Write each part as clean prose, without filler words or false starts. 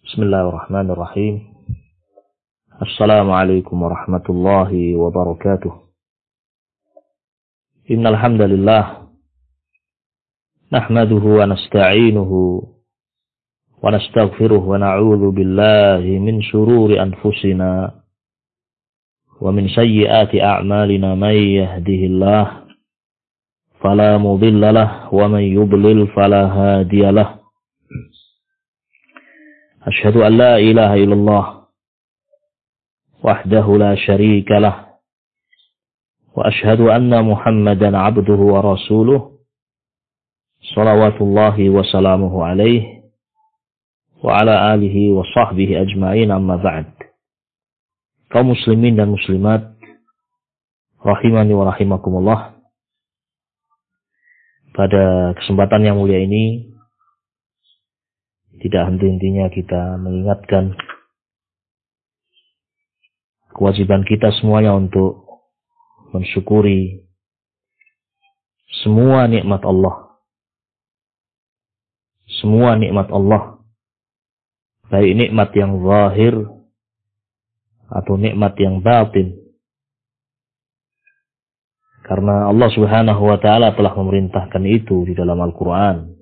Bismillahirrahmanirrahim. Assalamualaikum warahmatullahi wabarakatuh. Innal hamdalillah nahmaduhu wa nasta'inuhu wa nastaghfiruhu wa na'udzu billahi min shururi anfusina wa min sayyiati a'malina may yahdihillah fala mudilla lahu wa man yudlil fala hadiya lahu. Asyhadu an la ilaha illallah wahdahu la syarika lah wa asyhadu anna Muhammadan abduhu wa rasuluh salawatullahi wa salamuhu alaihi wa ala alihi wa sahbihi ajma'in, amma ba'd. Kaum muslimin dan muslimat rahimani wa rahimakumullah, pada kesempatan yang mulia ini tidak henti-hentinya kita mengingatkan kewajiban kita semuanya untuk mensyukuri semua nikmat Allah. Semua nikmat Allah, baik nikmat yang zahir atau nikmat yang batin. Karena Allah Subhanahu wa taala telah memerintahkan itu di dalam Al-Qur'an.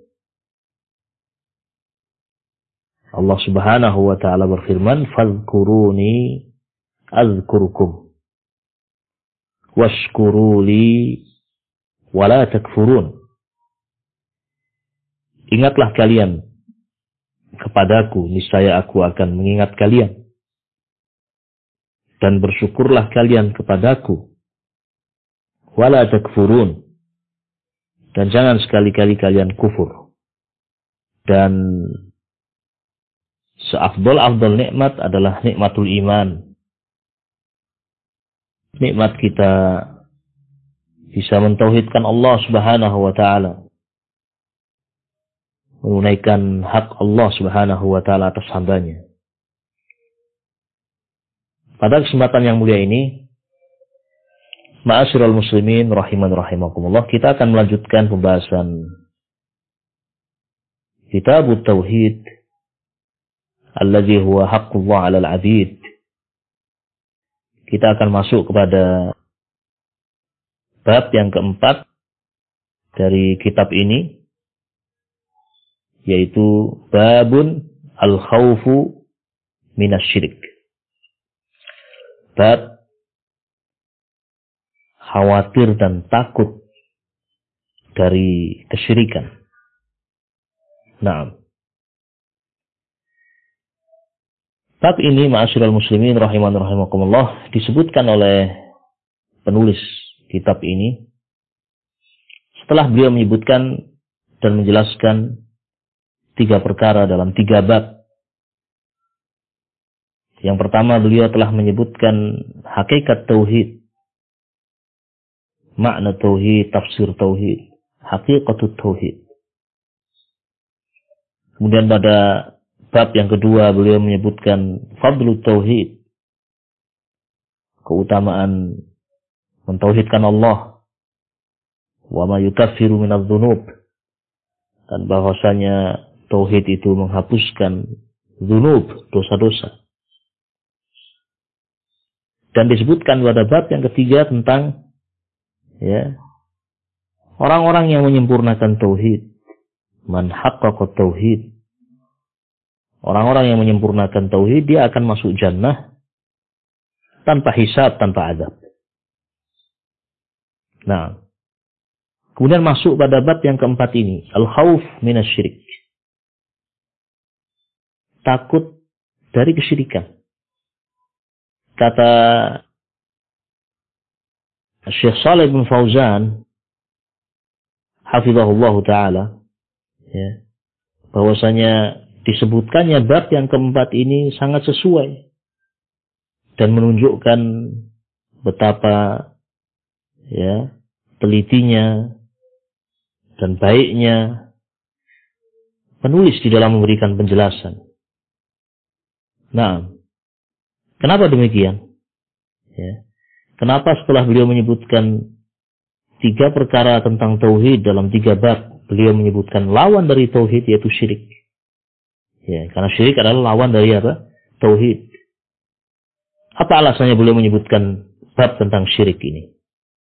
Allah Subhanahu wa ta'ala berfirman, "Fadhkuruni azkurkum washkuruli wa la takfurun." Ingatlah kalian kepadaku, niscaya aku akan mengingat kalian. Dan bersyukurlah kalian kepadaku, wa la takfurun. Dan jangan sekali-kali kalian kufur. Dan seafdol nikmat adalah nikmatul iman. Nikmat kita bisa mentauhidkan Allah Subhanahu wa taala, menunaikan hak Allah Subhanahu wa taala atas hambanya. Pada kesempatan yang mulia ini, ma'asyiral muslimin rahiman rahimakumullah, kita akan melanjutkan pembahasan Kitabut Tauhid alladzi huwa haqqullah 'alal 'abid. Kita akan masuk kepada bab yang keempat dari kitab ini, yaitu babun al-khawfu minasyirik. Bab khawatir dan takut dari kesyirikan. Naam. Bab ini, ma'asyiral muslimin rahiman rahimakumullah, disebutkan oleh penulis kitab ini setelah beliau menyebutkan dan menjelaskan 3 perkara dalam 3 bab. Yang pertama, beliau telah menyebutkan hakikat tauhid, makna tauhid, tafsir tauhid, hakikatut tauhid. Kemudian pada bab yang kedua, beliau menyebutkan fadlut tauhid, keutamaan mentauhidkan Allah, wa ma yukaffiru minadz-dzunub, dan bahwasanya tauhid itu menghapuskan dzunub, dosa-dosa. Dan disebutkan pada bab yang ketiga tentang orang-orang yang menyempurnakan tauhid, man haqqaqa tauhid. Orang-orang yang menyempurnakan tauhid, dia akan masuk jannah tanpa hisab, tanpa adab. Nah, kemudian masuk pada bab yang keempat ini, al-khawf minasyirik. Takut dari kesyirikan. Kata Syekh Shalih bin Fauzan hafizahullah taala, bahwasanya disebutkannya bab yang keempat ini sangat sesuai dan menunjukkan betapa telitinya dan baiknya penulis di dalam memberikan penjelasan. Nah, kenapa demikian? Kenapa setelah beliau menyebutkan 3 perkara tentang tauhid dalam 3 bab, beliau menyebutkan lawan dari tauhid, yaitu syirik. Ya, karena syirik adalah lawan dari apa? Tauhid. Apa alasannya beliau menyebutkan bab tentang syirik ini?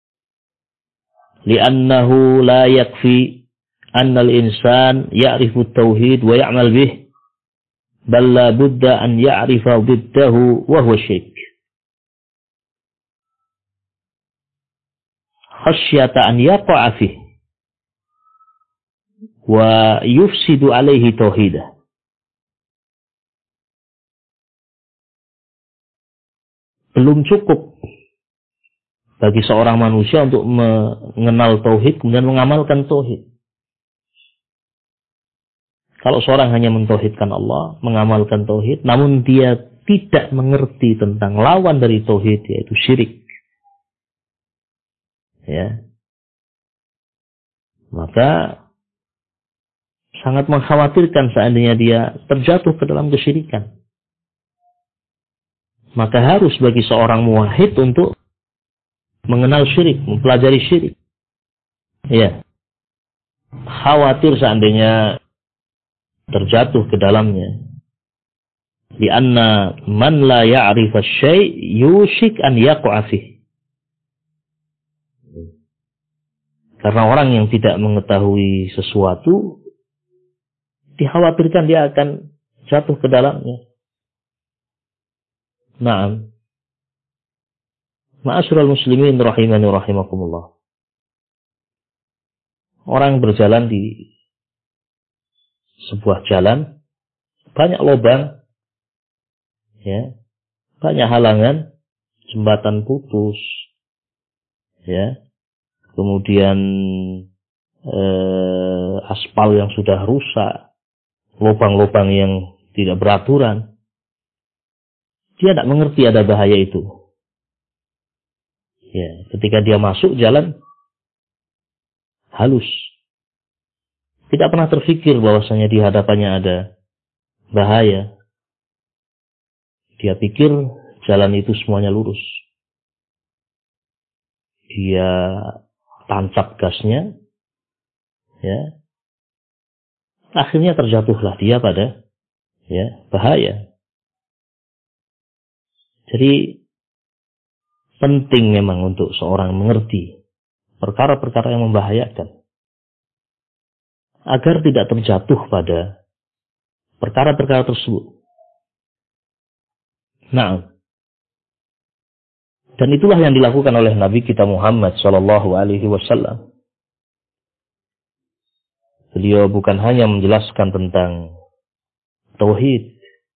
Li'annahu la yakfi anna al-insan ya'rifu at-tauhid wa ya'mal bih, bal la budda an ya'rifa biddahu wa huwa syirik. Khasyata an yaqa'a fih wa yufsidu alaihi tauhidah. Belum cukup bagi seorang manusia untuk mengenal tauhid kemudian mengamalkan tauhid. Kalau seorang hanya mentauhidkan Allah, mengamalkan tauhid, namun dia tidak mengerti tentang lawan dari tauhid, yaitu syirik, ya, maka sangat mengkhawatirkan seandainya dia terjatuh ke dalam kesyirikan. Maka harus bagi seorang muwahhid untuk mengenal syirik, mempelajari syirik. Ya. Khawatir seandainya terjatuh ke dalamnya. Lianna man la ya'rif asy-syai' yushik an yaqa'a fih. Karena orang yang tidak mengetahui sesuatu dikhawatirkan dia akan jatuh ke dalamnya. Naam. Ma'asyiral muslimin rahimani rahimakumullah. Orang berjalan di sebuah jalan, banyak lubang, ya, banyak halangan, jembatan putus, ya, kemudian aspal yang sudah rusak, lubang-lubang yang tidak beraturan. Dia tidak mengerti ada bahaya itu. Ya, ketika dia masuk jalan halus, tidak pernah terfikir bahwasanya di hadapannya ada bahaya. Dia pikir jalan itu semuanya lurus. Dia tancap gasnya, ya. Akhirnya terjatuhlah dia pada, ya, bahaya. Jadi penting memang untuk seorang mengerti perkara-perkara yang membahayakan agar tidak terjatuh pada perkara-perkara tersebut. Nah, dan itulah yang dilakukan oleh Nabi kita Muhammad sallallahu alaihi wasallam. Beliau bukan hanya menjelaskan tentang tauhid,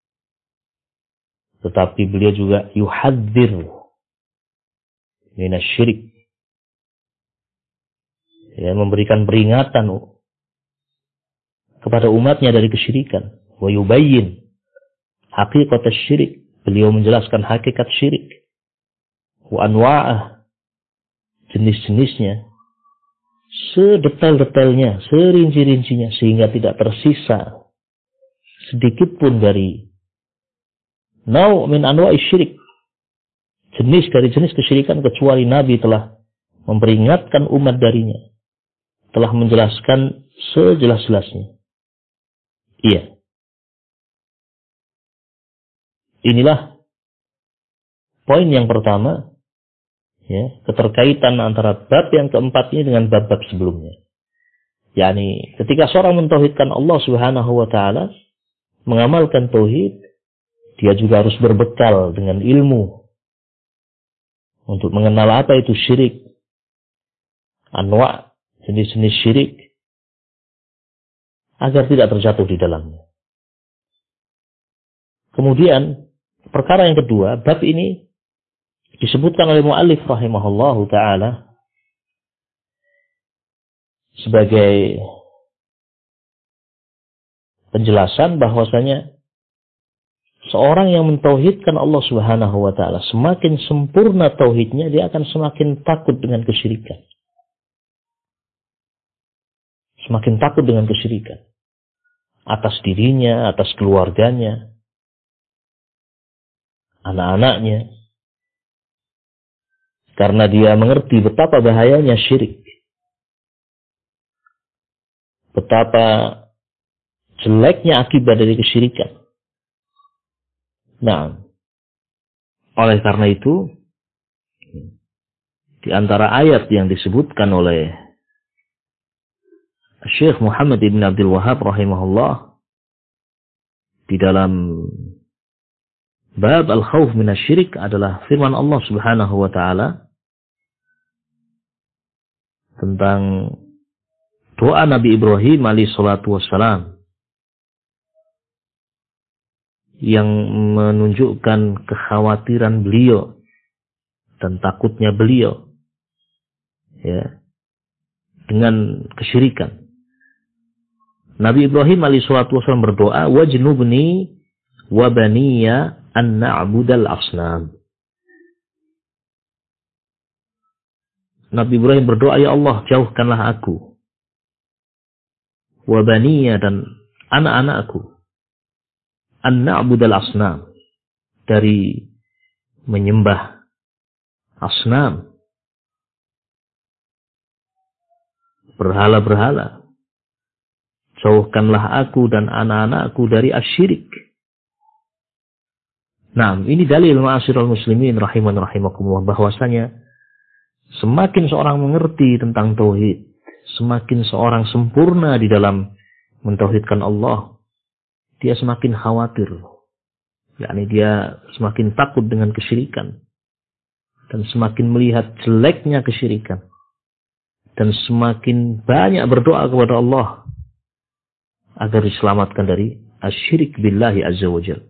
tetapi beliau juga yuhadzir minasyirik, ya, memberikan peringatan kepada umatnya dari kesyirikan. Wa yubayyin haqiqat asy-syirik, beliau menjelaskan hakikat syirik. Wa anwa'ah, jenis-jenisnya, sedetail-detailnya, serinci-rincinya, sehingga tidak tersisa sedikit pun dari nau' min anwa'i syirik, jenis dari jenis kesyirikan, kecuali Nabi telah memperingatkan umat darinya, telah menjelaskan sejelas-jelasnya. Iya. Inilah poin yang pertama, ya, keterkaitan antara bab yang keempat ini dengan bab-bab sebelumnya. yakni ketika seorang mentauhidkan Allah Subhanahu wa taala, mengamalkan tauhid, dia juga harus berbekal dengan ilmu untuk mengenal apa itu syirik, anwa', jenis-jenis syirik, agar tidak terjatuh di dalamnya. Kemudian perkara yang kedua, bab ini disebutkan oleh mu'allif rahimahullahu ta'ala sebagai penjelasan bahwasanya seorang yang mentauhidkan Allah Subhanahu wa taala, semakin sempurna tauhidnya, dia akan semakin takut dengan kesyirikan. Semakin takut dengan kesyirikan atas dirinya, atas keluarganya, anak-anaknya, karena dia mengerti betapa bahayanya syirik, betapa jeleknya akibat dari kesyirikan. Nah, oleh karena itu, di antara ayat yang disebutkan oleh Syekh Muhammad ibn Abdul Wahhab rahimahullah di dalam bab al-khawf minasyirik adalah firman Allah Subhanahu wa taala tentang doa Nabi Ibrahim alaihi salatu wassalam yang menunjukkan kekhawatiran beliau dan takutnya beliau ya dengan kesyirikan. Nabi Ibrahim alaihi salatu wassalam berdoa, wajnubni wa baniya an na'budal asnam. Nabi Ibrahim berdoa, ya Allah, jauhkanlah aku wa baniya dan anak-anakku an na'budal asnam, dari menyembah asnam, berhala-berhala. Jauhkanlah aku dan anak-anakku dari asyirik. Nah, ini dalil ma'asyiral muslimin rahiman rahimakumullah, bahwasanya semakin seorang mengerti tentang tauhid, semakin seorang sempurna di dalam mentauhidkan Allah, dia semakin khawatir. Yakni dia semakin takut dengan kesyirikan. Dan semakin melihat jeleknya kesyirikan. Dan semakin banyak berdoa kepada Allah agar diselamatkan dari asyirik billahi azza wa jal.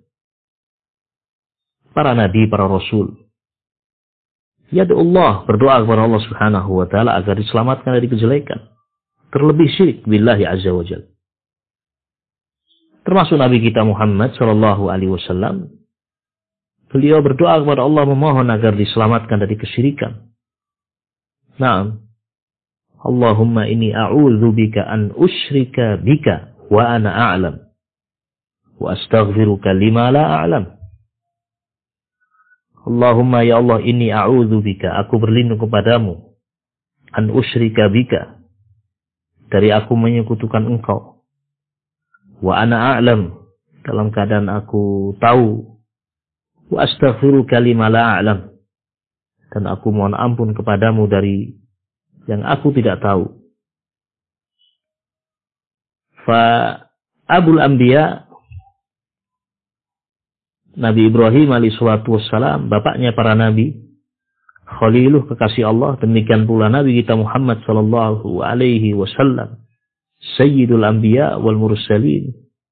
Para nabi, para rasul, yad'ullah, berdoa kepada Allah subhanahu wa ta'ala agar diselamatkan dari kejelekan. Terlebih syirik billahi azza wa jal. Termasuk Nabi kita Muhammad sallallahu alaihi wasallam, beliau berdoa kepada Allah memohon agar diselamatkan dari kesyirikan. Naam. Allahumma inni a'udzubika an usyrika bika wa ana a'lam wa astaghfiruka lima la a'lam. Allahumma ya Allah, inni a'udzubika, aku berlindung kepadamu, an usyrika bika, dari aku menyekutukan engkau. Wa ana a'lam, dalam keadaan aku tahu. Wa astaghfiruka lima la a'lam, dan aku mohon ampun kepadamu dari yang aku tidak tahu. Fa abul anbiya, Nabi Ibrahim alaihi salatu wassalam, bapaknya para nabi, khaliluh, kekasih Allah. Demikian pula Nabi kita Muhammad sallallahu alaihi wasallam, Sayyidul Anbiya wal Mursalin,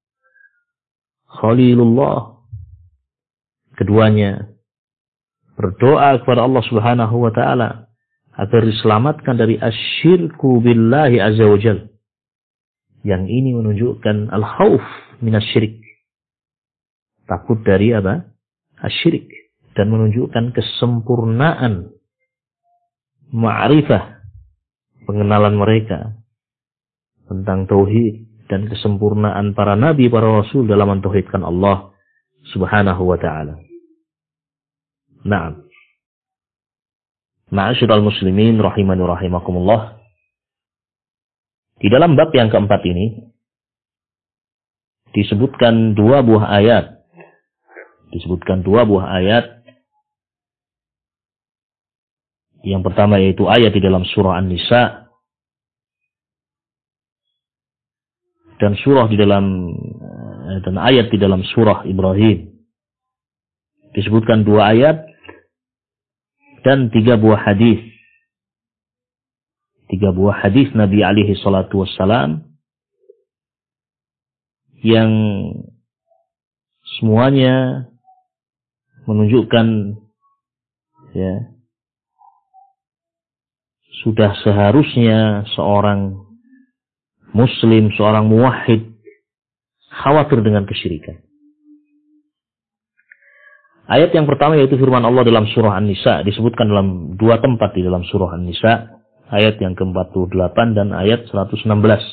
Khalilullah. Keduanya berdoa kepada Allah subhanahu wa ta'ala agar diselamatkan dari asyirku billahi azza wa jal. Yang ini menunjukkan al-khawf minasyirik, takut dari apa? Asyirik. Dan menunjukkan kesempurnaan ma'rifah, pengenalan mereka tentang tauhid dan kesempurnaan para nabi, para rasul dalam mentauhidkan Allah subhanahu wa ta'ala. Naam. Ma'asyiral muslimin rahimani rahimakumullah. Di dalam bab yang keempat ini disebutkan dua buah ayat. Yang pertama yaitu ayat di dalam surah An-Nisa, dan ayat di dalam surah Ibrahim. Disebutkan dua ayat dan tiga buah hadis. Tiga buah hadis Nabi alaihi salatu wassalam yang semuanya menunjukkan ya, sudah seharusnya seorang muslim, seorang muwahhid khawatir dengan kesyirikan. Ayat yang pertama yaitu firman Allah dalam surah An-Nisa, disebutkan dalam dua tempat di dalam surah An-Nisa, ayat yang ke-48 dan ayat 116.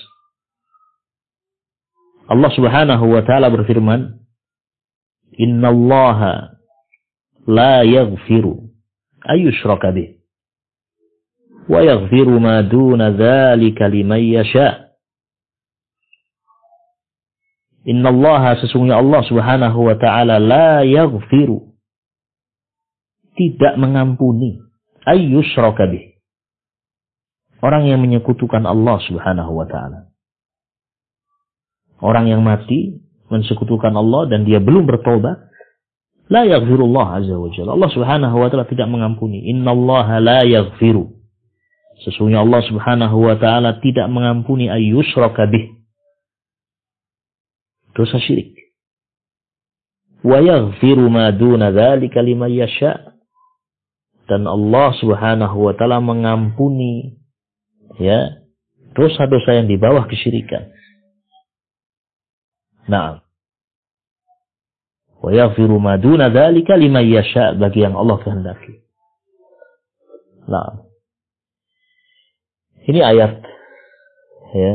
Allah subhanahu wa ta'ala berfirman, innallaha la yaghfiru ayyushraka bih wa yaghfiru ma duna dzalika liman yasha'. Innallaha, sesungguhnya Allah Subhanahu wa ta'ala, la yaghfiru, tidak mengampuni, ayyushraka bih, orang yang menyekutukan Allah Subhanahu wa ta'ala. Orang yang mati mensekutukan Allah dan dia belum bertobat, la yaghfirullah azza wa jalla, Allah Subhanahu wa ta'ala tidak mengampuni. Innallaha la yaghfiru, sesungguhnya Allah Subhanahu wa ta'ala tidak mengampuni ayyushraka bih, dosa syirik. Wa yaghfiru ma duna dzalika liman yasha, dan Allah Subhanahu wa ta'ala mengampuni ya dosa-dosa yang di bawah kesyirikan. Nah, wa yaghfiru ma duna dzalika liman yasha, bagi yang Allah kehendaki. Nah, ini ayat ya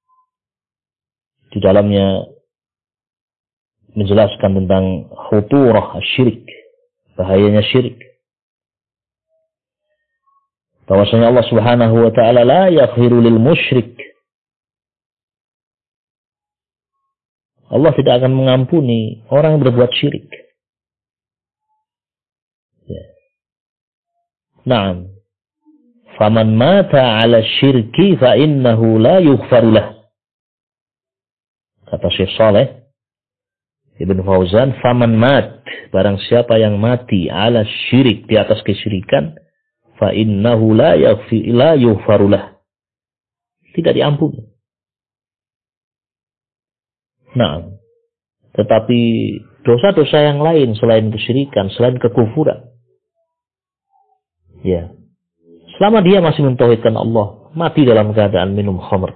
di dalamnya menjelaskan tentang khuturah syirik, bahayanya syirik. Bahwasanya Allah Subhanahu wa ta'ala la yaghfiru lil musyrik, Allah tidak akan mengampuni orang yang berbuat syirik. Ya. Naam. Faman mata 'ala syirki fa innahu la yughfaru lah. Kata Syekh Saleh Ibn Fauzan, faman mat, barang siapa yang mati 'ala syirik, di atas kesyirikan, fa innahu la yughfaru lah, tidak diampuni. Nah, tetapi dosa-dosa yang lain selain kesyirikan, selain kekufuran, ya, selama dia masih mentauhidkan Allah, mati dalam keadaan minum khamr,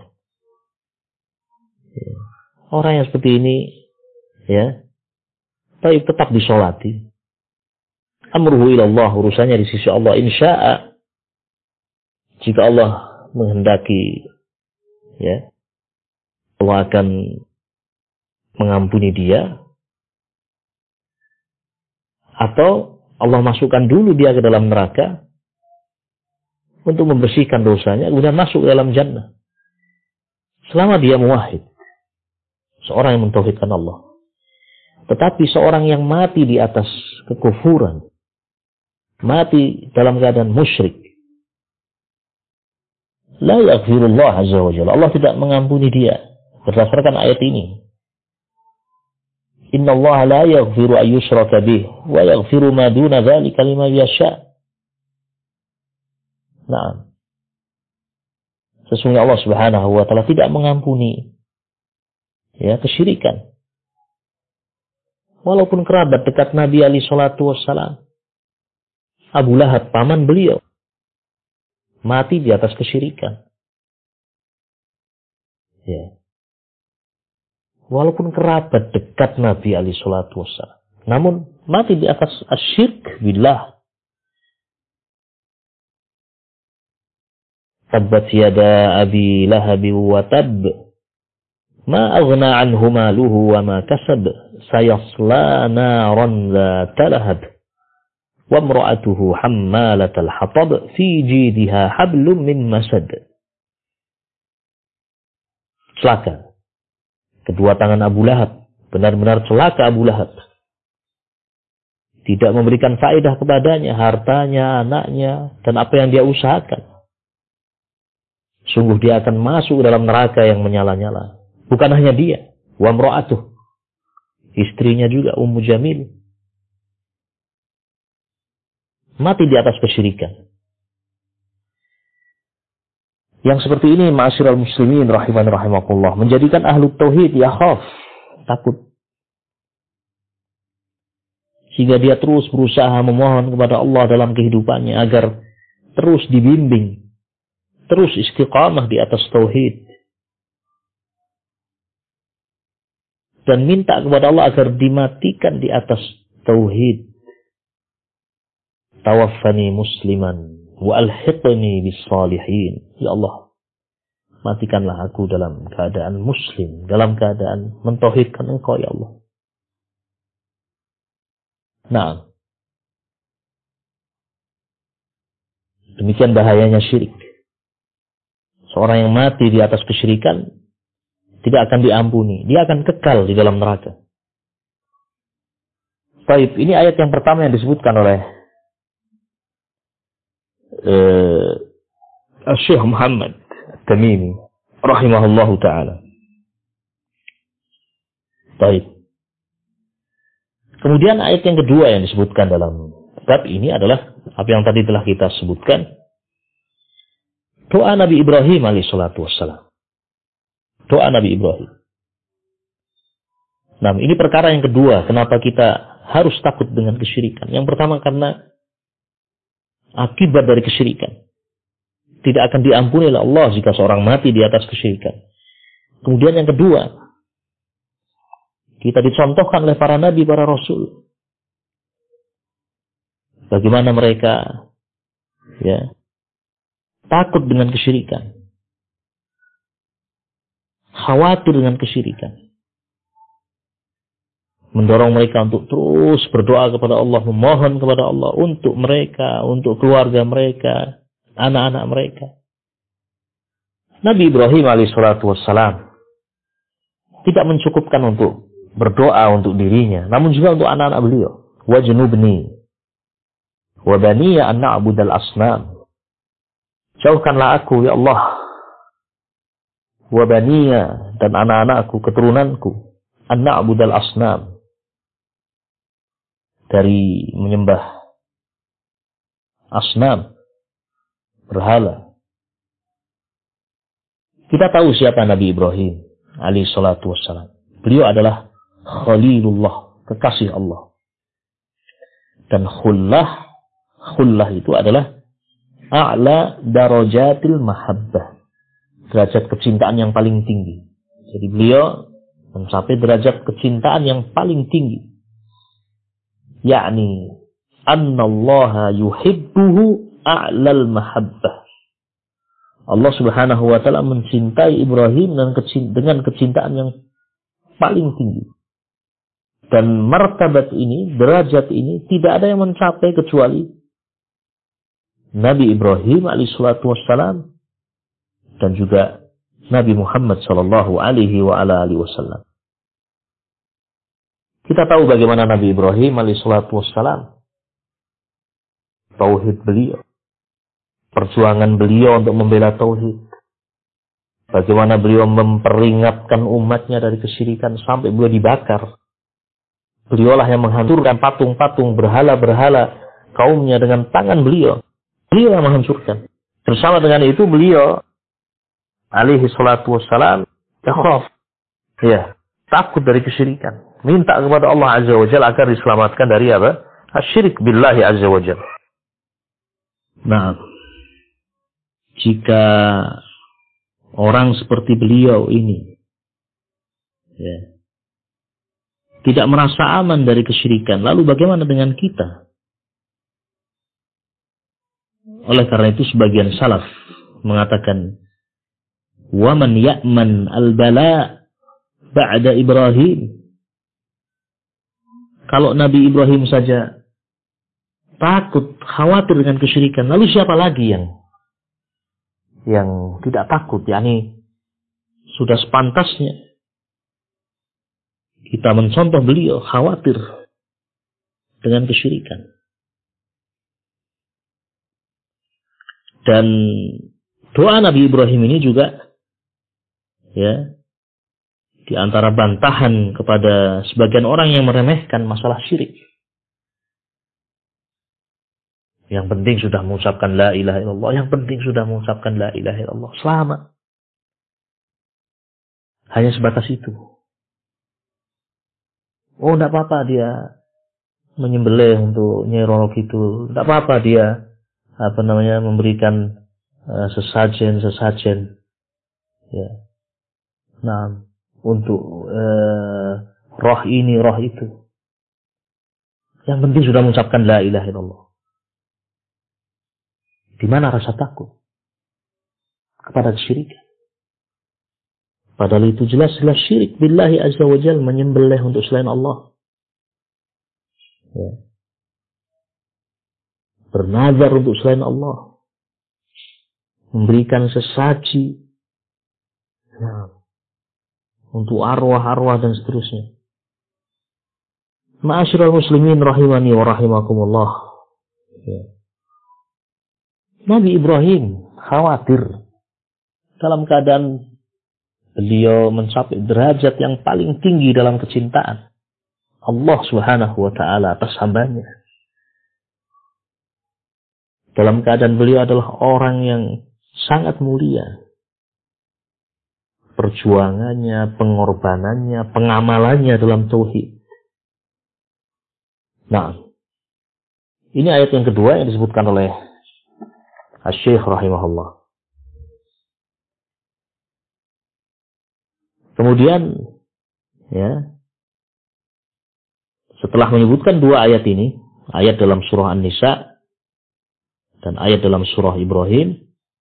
ya, orang yang seperti ini, ya, tapi tetap disolati. Amruhu ilallah, urusannya di sisi Allah. Insya'a, jika Allah menghendaki, ya, Allah akan mengampuni dia, atau Allah masukkan dulu dia ke dalam neraka untuk membersihkan dosanya, kemudian masuk ke dalam jannah. Selama dia muwahhid, seorang yang mentauhidkan Allah. Tetapi seorang yang mati di atas kekufuran, mati dalam keadaan musyrik, la yaghfirullah azza wa jalla, Allah tidak mengampuni dia. Berdasarkan ayat ini, innallaha la yaghfiru ayyushraka bih wa yaghfiru ma duna dzalika liman yasha. Nah, sesungguhnya Allah Subhanahu wa ta'ala tidak mengampuni ya kesyirikan. Walaupun kerabat dekat Nabi alaihi salatu wassalam, Abu Lahab, paman beliau, mati di atas kesyirikan. Ya. Walaupun kerabat dekat Nabi alaihi salatu wassalam, namun mati di atas asyirk billah. Tabbat yada abi lahabi wa tab, ma aghna anhu maluhu wa ma kasab, sayasla naran dzata lahab, wa imra'atuhu hammalatal hatab, fi jidha hablum min masad. Celaka kedua tangan Abu Lahab, benar-benar celaka Abu Lahab. Tidak memberikan faedah kepadanya, hartanya, anaknya, dan apa yang dia usahakan. Sungguh dia akan masuk dalam neraka yang menyala-nyala. Bukan hanya dia, wa imra'atuh, istrinya juga Ummu Jamil, mati di atas kesyirikan. Yang seperti ini, ma'asyiral muslimin rahiman rahimakumullah, menjadikan ahlu tauhid yakhaf, takut. Sehingga dia terus berusaha memohon kepada Allah dalam kehidupannya agar terus dibimbing, terus istiqamah di atas tauhid. Dan minta kepada Allah agar dimatikan di atas tauhid. Tawaffani musliman wa alhiqni bis salihin. Ya Allah, matikanlah aku dalam keadaan muslim, dalam keadaan mentauhidkan Engkau ya Allah. Nah, demikian bahayanya syirik. Seorang yang mati di atas kesyirikan tidak akan diampuni. Dia akan kekal di dalam neraka. Baik, ini ayat yang pertama yang disebutkan oleh Syekh Muhammad Tamimi rahimahullahu ta'ala. Baik. Kemudian ayat yang kedua yang disebutkan dalam bab ini adalah apa yang tadi telah kita sebutkan. Doa Nabi Ibrahim alaihissalatu wassalam. Doa Nabi Ibrahim. Nah, ini perkara yang kedua. Kenapa kita harus takut dengan kesyirikan? Yang pertama karena akibat dari kesyirikan tidak akan diampuni oleh Allah jika seorang mati di atas kesyirikan. Kemudian yang kedua, kita dicontohkan oleh para nabi, para rasul. Bagaimana mereka takut dengan kesyirikan. Khawatir dengan kesyirikan. Mendorong mereka untuk terus berdoa kepada Allah, memohon kepada Allah untuk mereka, untuk keluarga mereka, anak-anak mereka. Nabi Ibrahim alaihissalatu wassalam tidak mencukupkan untuk berdoa untuk dirinya, namun juga untuk anak-anak beliau. Wajnubni wa baniya an na'budal asnam. Jauhkanlah aku ya Allah, wa baniya, dan anak-anakku, keturunanku, an na'budal asnam, dari menyembah asnam, berhala. Kita tahu siapa Nabi Ibrahim alaihi salatu wassalam. Beliau adalah Khalilullah, kekasih Allah. Dan khullah itu adalah a'la darajatil mahabbah, derajat kecintaan yang paling tinggi. Jadi beliau mencapai derajat kecintaan yang paling tinggi. Yakni annallaha yuhibbuhu a'lal mahabbah. Allah Subhanahu wa taala mencintai Ibrahim dengan kecintaan yang paling tinggi. Dan martabat ini, derajat ini tidak ada yang mencapai kecuali Nabi Ibrahim alaihissalatu wassalam dan juga Nabi Muhammad sallallahu alaihi wa ala alihi wasallam. Kita tahu bagaimana Nabi Ibrahim alaihissalatu wassalam, tauhid beliau, perjuangan beliau untuk membela tauhid. Bagaimana beliau memperingatkan umatnya dari kesyirikan sampai beliau dibakar. Beliaulah yang menghancurkan patung-patung berhala-berhala kaumnya dengan tangan beliau. Beliau yang menghancurkan. Bersama dengan itu beliau alaihi salatu wassalam takut dari kesyirikan. Minta kepada Allah Azza wa Jalla agar diselamatkan dari apa? Asyirik billahi Azza wa Jalla. Nah, jika orang seperti beliau ini tidak merasa aman dari kesyirikan, lalu bagaimana dengan kita? Oleh karena itu sebagian salaf mengatakan, "Wa man ya'man al-bala ba'da Ibrahim." Kalau Nabi Ibrahim saja takut, khawatir dengan kesyirikan, lalu siapa lagi yang tidak takut? yakni sudah sepantasnya kita mencontoh beliau khawatir dengan kesyirikan. Dan doa Nabi Ibrahim ini juga di antara bantahan kepada sebagian orang yang meremehkan masalah syirik. Yang penting sudah mengucapkan la ilaha illallah, yang penting sudah mengucapkan la ilaha illallah, selamat. Hanya sebatas itu. Oh, tidak apa-apa dia menyembelih untuk Nyai Roro Kidul. Tidak apa-apa dia memberikan sesajen. Nah, untuk roh ini, roh itu. Yang penting sudah mengucapkan la ilaha illallah. Di mana rasa takut kepada kesyirikan? Padahal itu jelas-jelas syirik billahi azza wa jalla, menyembelih untuk selain Allah. Bernazar untuk selain Allah. Memberikan sesaji untuk arwah-arwah dan seterusnya. Ma'asyiral muslimin rahimani wa rahimakumullah. Ya. Nabi Ibrahim khawatir dalam keadaan beliau mencapai derajat yang paling tinggi dalam kecintaan Allah Subhanahu wa taala atas hambanya. Dalam keadaan beliau adalah orang yang sangat mulia. Perjuangannya, pengorbanannya, pengamalannya dalam tauhid. Nah, ini ayat yang kedua yang disebutkan oleh Asy-Syaikh rahimahullah. Kemudian, ya, setelah menyebutkan dua ayat ini, ayat dalam surah An-Nisa dan ayat dalam surah Ibrahim,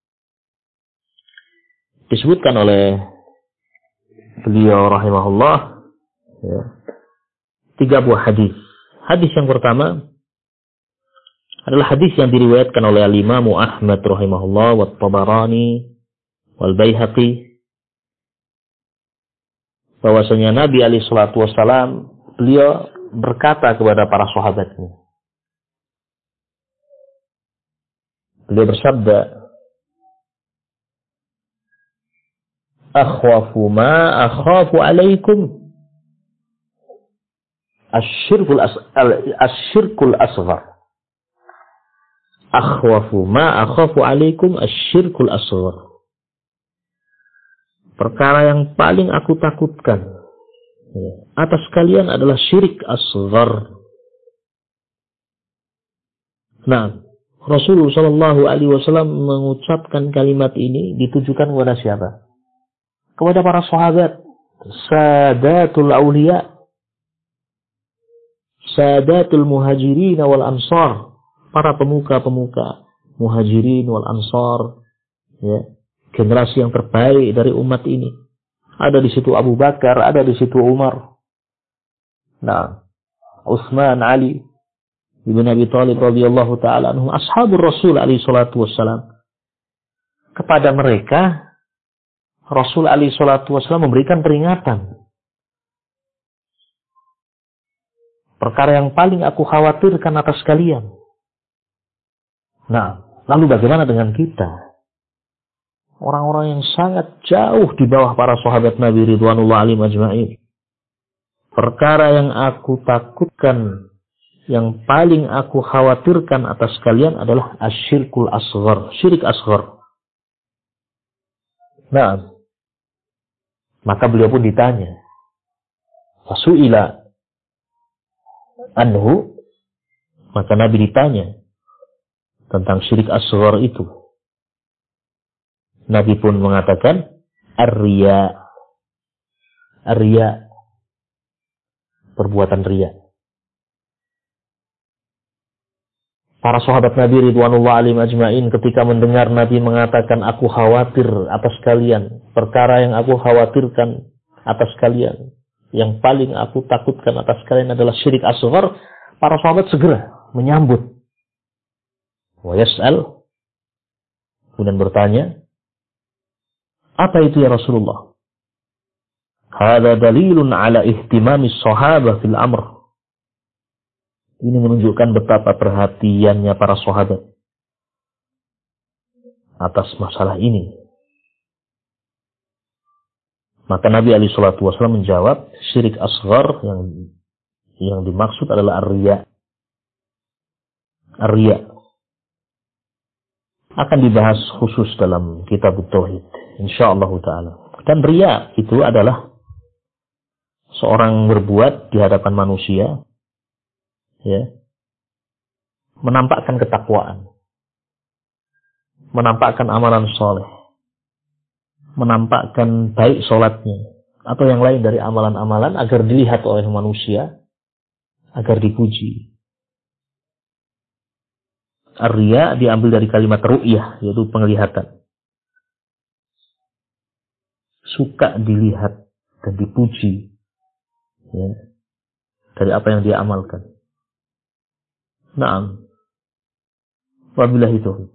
disebutkan oleh beliau rahimahullah, ya, 3 buah hadis. Hadis yang pertama adalah hadis yang diriwayatkan oleh Al-Imam Ahmad rahimahullah wa Tabarani wal Baihaqi, bahwasanya Nabi alaihi salatu wasallam beliau berkata kepada para sahabatnya. Beliau bersabda, "Akhwafu ma akhafu alaikum asyirkul asghar." Akhwafu ma akhafu alaikum asyirkul asghar. Perkara yang paling aku takutkan atas kalian adalah syirik asghar. Nah, Rasulullah Shallallahu Alaihi Wasallam mengucapkan kalimat ini ditujukan kepada siapa? Kepada para sahabat, Sadatul Auliya, Sadatul Muhajirin wal Ansar, para pemuka-pemuka Muhajirin wal Ansar, ya, generasi yang terbaik dari umat ini. Ada di situ Abu Bakar, ada di situ Umar, nah, Utsman, Ali Ibn Abi Thalib radhiyallahu ta'ala anhum, ashabur Rasul alaihi salatu wassalam. Kepada mereka Rasul alaihi salatu wassalam memberikan peringatan. Perkara yang paling aku khawatirkan atas kalian. Nah, lalu bagaimana dengan kita? Orang-orang yang sangat jauh di bawah para sahabat Nabi ridwanullah alaihim ajma'in. Perkara yang aku takutkan, yang paling aku khawatirkan atas kalian adalah asyirkul asghar, syirik asghar. Nah, maka beliau pun ditanya. Fasu'ila anhu, maka Nabi ditanya tentang syirik asghar itu. Nabi pun mengatakan ar-riya. Ar-riya, perbuatan riya. Para sahabat Nabi ridwanullah alaihim ajma'in ketika mendengar Nabi mengatakan aku khawatir atas kalian, perkara yang aku khawatirkan atas kalian, yang paling aku takutkan atas kalian adalah syirik asghar, para sahabat segera menyambut. Wa yas'al, kemudian bertanya, apa itu ya Rasulullah? Hadza dalilun ala ihtimamis sahabah fil amr. Ini menunjukkan betapa perhatiannya para sahabat atas masalah ini. Maka Nabi alaihi salatu wasallam menjawab, syirik asghar yang dimaksud adalah ar-riya. Ar-riya akan dibahas khusus dalam kitab tauhid insyaallah taala. Dan riya itu adalah seorang berbuat di hadapan manusia, ya, menampakkan ketakwaan, menampakkan amalan soleh, menampakkan baik sholatnya, atau yang lain dari amalan-amalan agar dilihat oleh manusia, agar dipuji. Ar-riya diambil dari kalimat ru'yah, yaitu penglihatan. Suka dilihat dan dipuji, ya, dari apa yang dia amalkan. Naam. Wabillahi taufiq.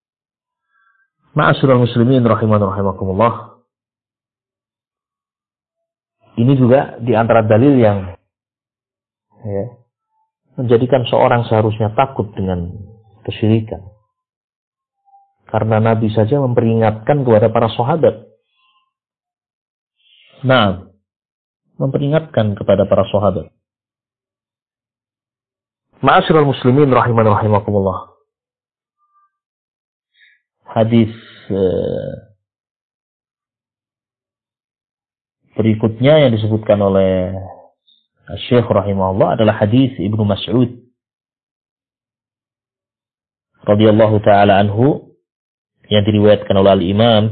Ma'asyiral muslimin rahiman rahimakumullah. Ini juga di antara dalil yang menjadikan seorang seharusnya takut dengan kesyirikan. Karena Nabi saja memperingatkan kepada para sahabat. Nah, memperingatkan kepada para sahabat. Ma'asyiral muslimin rahiman rahimakumullah. Hadis berikutnya yang disebutkan oleh Syekh rahimahullah adalah hadis Ibnu Mas'ud radhiyallahu taala anhu yang diriwayatkan oleh Al-Imam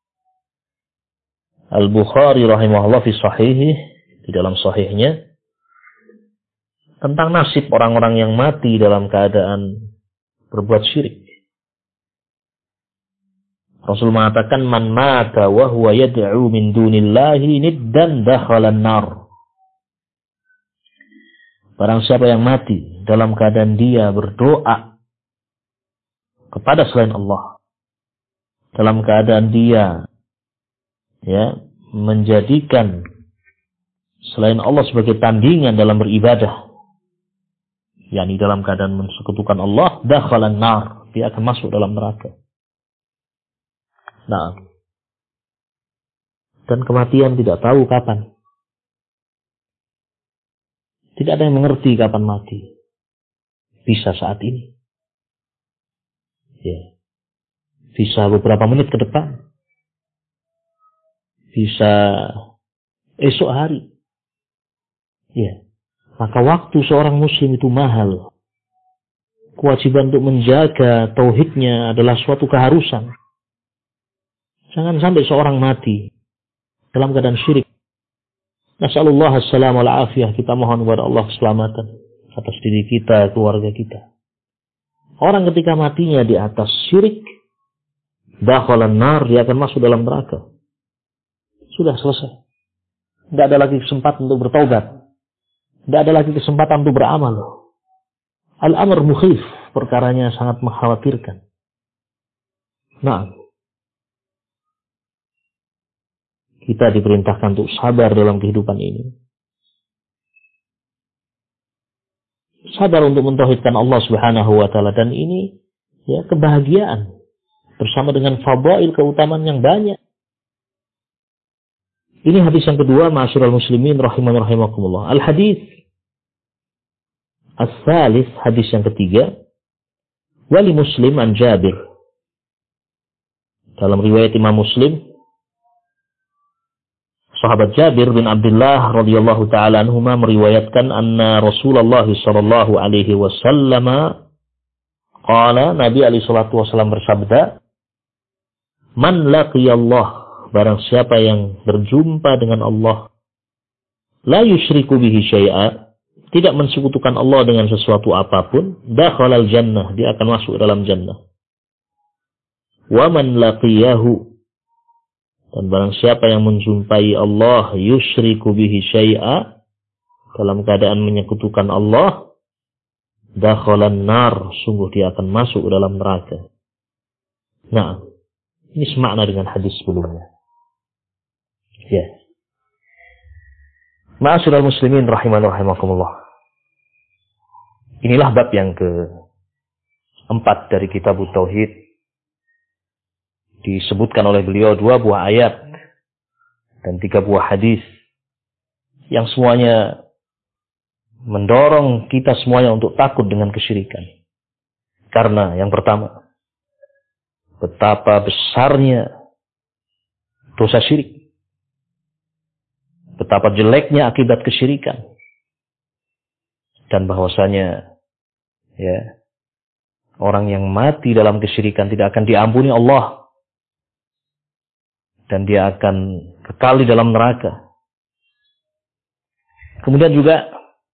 Al-Bukhari rahimahullah fi sahihih, di dalam sahihnya, tentang nasib orang-orang yang mati dalam keadaan berbuat syirik. Rasul mengatakan, man mata wa huwa yad'u min dunillahi niddan dakhalan nar. Barang siapa yang mati dalam keadaan dia berdoa kepada selain Allah, dalam keadaan dia menjadikan selain Allah sebagai tandingan dalam beribadah, yakni dalam keadaan mensekutukan Allah, dakhalan nar, dia akan masuk dalam neraka. Nah, dan kematian tidak tahu kapan. Tidak ada yang mengerti kapan mati. Bisa saat ini. Bisa beberapa menit ke depan. Bisa esok hari. Maka waktu seorang muslim itu mahal. Kewajiban untuk menjaga tauhidnya adalah suatu keharusan. Jangan sampai seorang mati dalam keadaan syirik. Nasallallahu assalamu wal afiyah. Kita mohon kepada Allah keselamatan atas diri kita, keluarga kita. Orang ketika matinya di atas syirik, dakhalan nar, dia akan masuk dalam neraka. Sudah selesai. Tidak ada lagi kesempatan untuk bertaubat. Tidak ada lagi kesempatan untuk beramal. Al-amr mukhif, perkaranya sangat mengkhawatirkan. Nah, kita diperintahkan untuk sabar dalam kehidupan ini. Sabar untuk mentauhidkan Allah Subhanahu wa taala, dan ini kebahagiaan bersama dengan fadail, keutamaan yang banyak. Ini hadis yang kedua, ma'asyiral muslimin rahiman rahimakumullah. Al-hadis as-salis, hadis yang ketiga, wali Muslim an Jabir. Dalam riwayat Imam Muslim, sahabat Jabir bin Abdullah radhiyallahu taala anhuma meriwayatkan anna Rasulullah sallallahu alaihi wasallam qala, Nabi alaihi salatu wasallam bersabda, man laqiyallah, barang siapa yang berjumpa dengan Allah, la yusyriku bihi syai'a, tidak mensekutukan Allah dengan sesuatu apapun, dakhalal jannah, dia akan masuk dalam jannah. Wa man laqiyahu, dan barang siapa yang menjumpai Allah yusyriku bihi syai'a, dalam keadaan menyekutukan Allah, dakhalan nar, sungguh dia akan masuk dalam neraka. Nah, ini semakna dengan hadis sebelumnya. Ma'asyiral muslimin rahiman rahimakumullah. Inilah bab yang keempat dari kitab Tauhid. Disebutkan oleh beliau 2 buah ayat dan 3 buah hadis yang semuanya mendorong kita semuanya untuk takut dengan kesyirikan. Karena yang pertama, betapa besarnya dosa syirik. Betapa jeleknya akibat kesyirikan. Dan bahwasanya orang yang mati dalam kesyirikan tidak akan diampuni Allah. Dan dia akan kekal di dalam neraka. Kemudian juga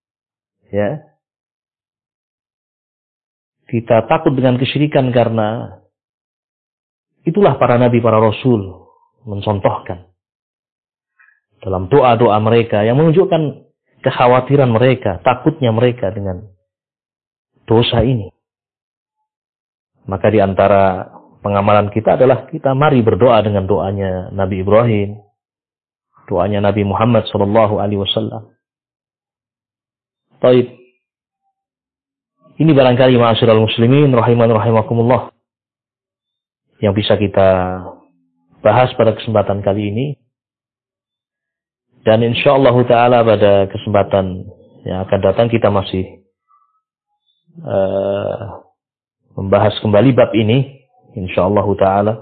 kita takut dengan kesyirikan karena itulah para nabi, para rasul mencontohkan dalam doa-doa mereka yang menunjukkan kekhawatiran mereka, takutnya mereka dengan dosa ini. Maka di antara pengamalan kita adalah kita mari berdoa dengan doanya Nabi Ibrahim, doanya Nabi Muhammad sallallahu alaihi wasallam. Baik. Ini barangkali ma'asyiral muslimin rahiman rahimakumullah yang bisa kita bahas pada kesempatan kali ini. Dan insyaallah taala pada kesempatan yang akan datang kita masih membahas kembali bab ini insyaallah taala.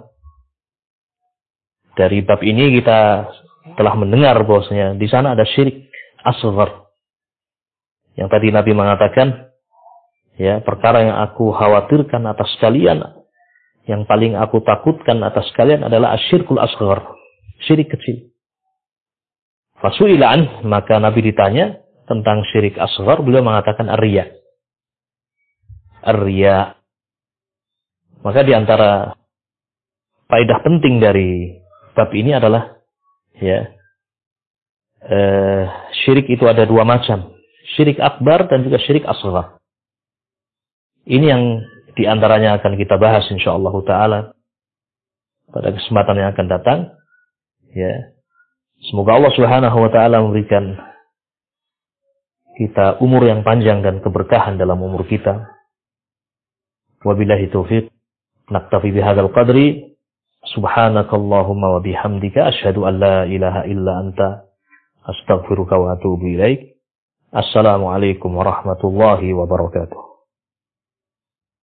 Dari bab ini kita telah mendengar bahwasanya di sana ada syirik asghar. Yang tadi Nabi mengatakan, ya, perkara yang aku khawatirkan atas kalian, yang paling aku takutkan atas kalian adalah asyirkul asghar, syirik kecil. Fasu'ilan, maka Nabi ditanya tentang syirik asghar, beliau mengatakan ar-riya. Ar-riya. Maka di antara faedah penting dari bab ini adalah, ya, syirik itu ada dua macam. Syirik akbar dan juga syirik asghar. Ini yang diantaranya akan kita bahas insyaallah ta'ala pada kesempatan yang akan datang. Ya. Semoga Allah subhanahu wa ta'ala memberikan kita umur yang panjang dan keberkahan dalam umur kita. Wabillahi taufiq. Naktafi bihadzal qadri. Subhanakallahumma wa bihamdika asyhadu an la ilaha illa anta astaghfiruka wa atubu ilaik. Assalamualaikum warahmatullahi wabarakatuh.